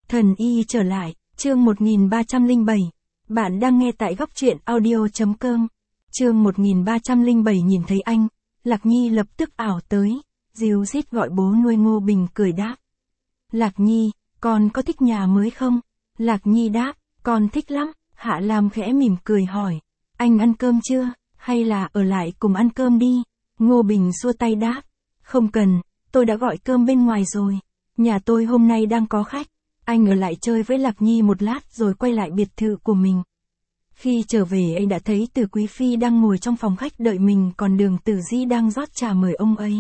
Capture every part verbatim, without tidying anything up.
Thần y trở lại, chương một nghìn ba trăm lẻ bảy. Bạn đang nghe tại góc truyện audio.com. Chương một nghìn ba trăm lẻ bảy nhìn thấy anh, Lạc Nhi lập tức ảo tới, ríu rít gọi bố nuôi. Ngô Bình cười đáp. Lạc Nhi, con có thích nhà mới không? Lạc Nhi đáp, con thích lắm. Hạ Lam khẽ mỉm cười hỏi, anh ăn cơm chưa, hay là ở lại cùng ăn cơm đi? Ngô Bình xua tay đáp, không cần, tôi đã gọi cơm bên ngoài rồi. Nhà tôi hôm nay đang có khách. Anh ở lại chơi với Lạc Nhi một lát rồi quay lại biệt thự của mình. Khi trở về anh đã thấy Từ Quý Phi đang ngồi trong phòng khách đợi mình, còn Đường Tử Di đang rót trà mời ông ấy.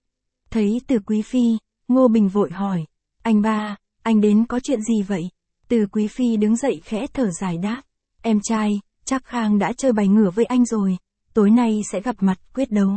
Thấy Từ Quý Phi, Ngô Bình vội hỏi, anh ba, anh đến có chuyện gì vậy? Từ Quý Phi đứng dậy khẽ thở dài đáp, em trai, Trác Khang đã chơi bài ngửa với anh rồi, tối nay sẽ gặp mặt quyết đấu.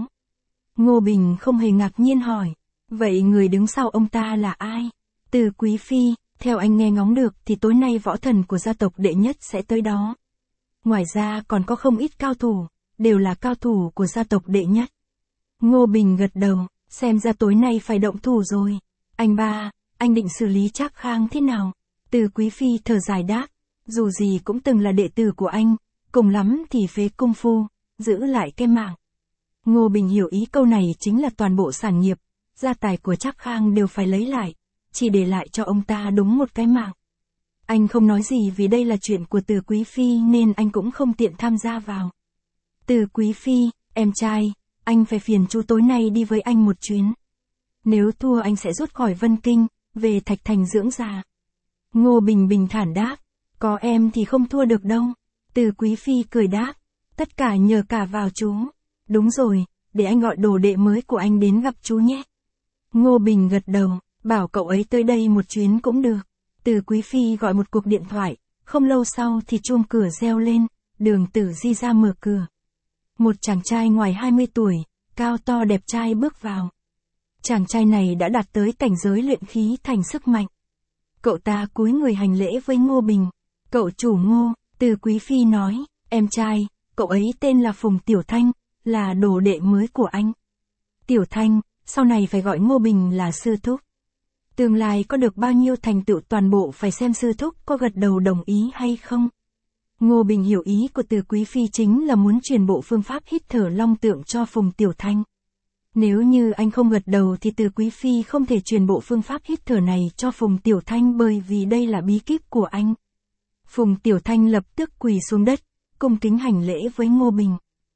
Ngô Bình không hề ngạc nhiên hỏi, vậy người đứng sau ông ta là ai? Từ Quý Phi, theo anh nghe ngóng được thì tối nay võ thần của gia tộc đệ nhất sẽ tới đó. Ngoài ra còn có không ít cao thủ, đều là cao thủ của gia tộc đệ nhất. Ngô Bình gật đầu, xem ra tối nay phải động thủ rồi. Anh ba, anh định xử lý Trác Khang thế nào? Từ Quý Phi thở dài đáp, dù gì cũng từng là đệ tử của anh, cùng lắm thì phế công phu, giữ lại cái mạng. Ngô Bình hiểu ý câu này chính là toàn bộ sản nghiệp, gia tài của Trác Khang đều phải lấy lại, chỉ để lại cho ông ta đúng một cái mạng. Anh không nói gì vì đây là chuyện của Từ Quý Phi nên anh cũng không tiện tham gia vào. Từ Quý Phi, em trai, anh phải phiền chú tối nay đi với anh một chuyến. Nếu thua anh sẽ rút khỏi Vân Kinh, về Thạch Thành dưỡng già. Ngô Bình bình thản đáp, có em thì không thua được đâu. Từ Quý Phi cười đáp, tất cả nhờ cả vào chú. Đúng rồi, để anh gọi đồ đệ mới của anh đến gặp chú nhé. Ngô Bình gật đầu, bảo cậu ấy tới đây một chuyến cũng được. Từ Quý Phi gọi một cuộc điện thoại, không lâu sau thì chuông cửa reo lên, Đường Tử Di ra mở cửa. Một chàng trai ngoài hai mươi tuổi, cao to đẹp trai bước vào. Chàng trai này đã đạt tới cảnh giới luyện khí thành sức mạnh. Cậu ta cúi người hành lễ với Ngô Bình. Cậu chủ Ngô, Từ Quý Phi nói, em trai, cậu ấy tên là Phùng Tiểu Thanh, là đồ đệ mới của anh. Tiểu Thanh, sau này phải gọi Ngô Bình là sư thúc. Tương lai có được bao nhiêu thành tựu toàn bộ phải xem sư thúc có gật đầu đồng ý hay không. Ngô Bình hiểu ý của Từ Quý Phi chính là muốn truyền bộ phương pháp hít thở long tượng cho Phùng Tiểu Thanh. Nếu như anh không gật đầu thì Từ Quý Phi không thể truyền bộ phương pháp hít thở này cho Phùng Tiểu Thanh bởi vì đây là bí kíp của anh. Phùng Tiểu Thanh lập tức quỳ xuống đất, cung kính hành lễ với Ngô Bình.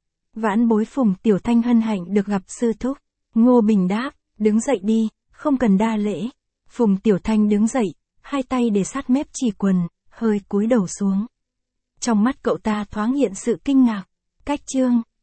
Vãn bối Phùng Tiểu Thanh hân hạnh được gặp sư thúc. Ngô Bình đáp, đứng dậy đi, không cần đa lễ. Phùng Tiểu Thanh đứng dậy, hai tay để sát mép chỉ quần, hơi cúi đầu xuống. Trong mắt cậu ta thoáng hiện sự kinh ngạc. Cách chương